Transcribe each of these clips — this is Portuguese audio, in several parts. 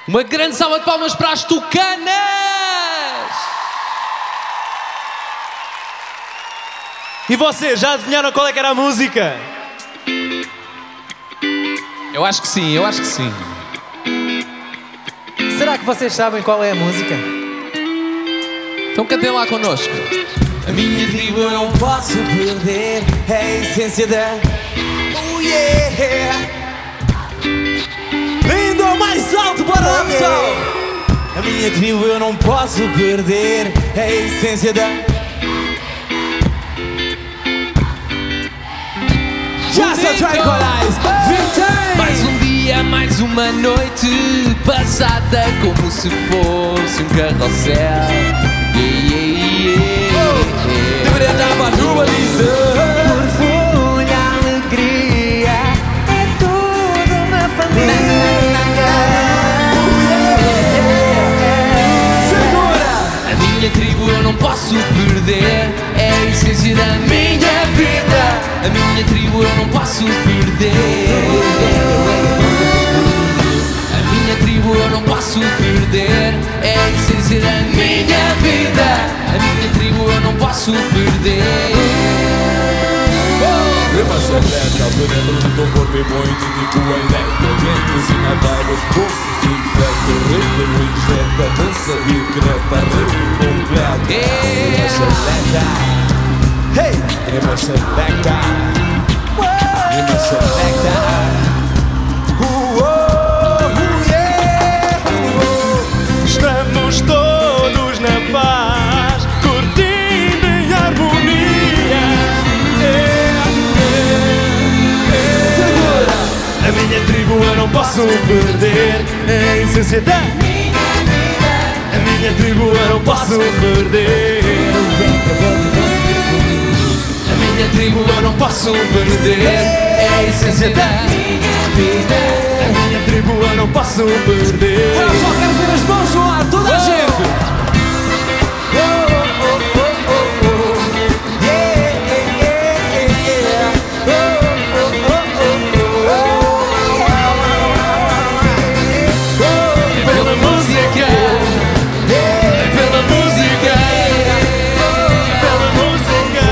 Uma grande salva de palmas para as Tucanas! E vocês, já adivinharam qual é que era a música? Eu acho que sim, eu acho que sim. Será que vocês sabem qual é a música? Então cantem lá connosco. A minha tribo eu não posso perder, é a essência da... Oh yeah! Lindo ao mais alto para lá, pessoal! A minha tribo eu não posso perder, é a essência da... Just a tranquilize, vintage! Mais um dia, mais uma noite passada como se fosse um carrossel. Deveria dar para a rua dizer orgulho, alegria, é tudo uma família. Segura! A minha tribo eu não posso perder, é a essência da minha vida. A minha tribo eu não posso perder. A minha tribo eu não posso perder, é a essência da minha vida. A minha tribo eu não posso perder. Prima secreta, por dentro do teu corpo e muito tipo elétrico. Ventos e navalhas, poucos de infecto. Ritmo injeta, dança discreta, ritmo completo. Prima selecta, hey! Prima selecta, prima selecta. Estamos todos na paz, curtindo em harmonia. Segura! A minha tribo eu não posso perder, é a essência da minha vida. A minha tribo eu não posso perder. A minha tribo eu não posso perder, é a essência da minha vida. A minha tribo eu não posso perder. Eu só quero ver as mãos no ar, toda a gente! Pela música, pela música, Pela música,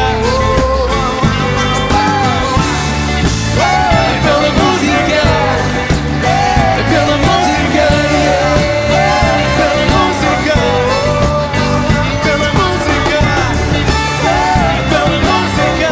pela música, pela música, pela música, pela música, pela música,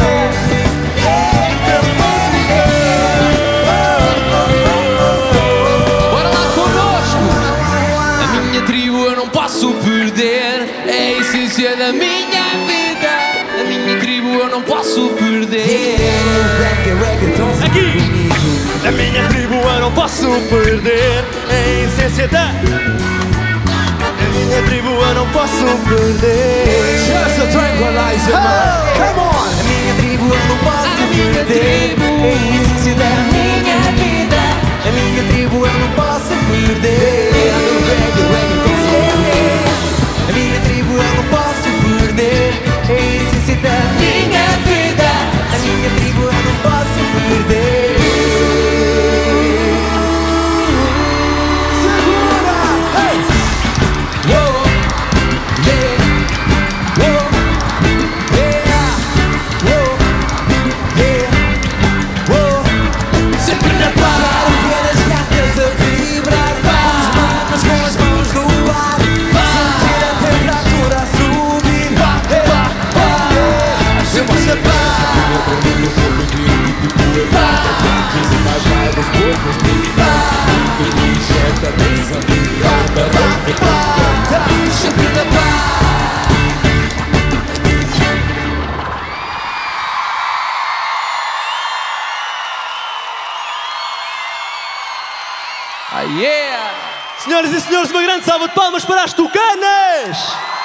bora lá connosco. A minha tribo eu não posso perder, é a essência da minha vida. A minha tribo eu não posso perder. Aqui! A minha tribo eu não posso perder, é a essência da... A minha tribo eu não posso perder. Just a tranquilizer, man! Come on! A minha tribo eu não posso perder, é a essência da minha vida. A minha tribo eu não posso perder. A minha tribo eu não posso perder, é a essência da minha vida. A minha tribo eu não posso perder. Segura! Hey! Whoa! Yeah! Whoa! Yeah! Whoa! Yeah! Whoa! Sempre na paz, Ver as gatas a vibrar, os mapas com as mãos no ar, sentir a temperatura a subir. sempre na paz. Dizem mais raiva, os poucos ritmo injeta, dança discreta. Sempre na paz. Ah, yeah! Senhoras e senhores, uma grande salva de palmas para as Tucanas!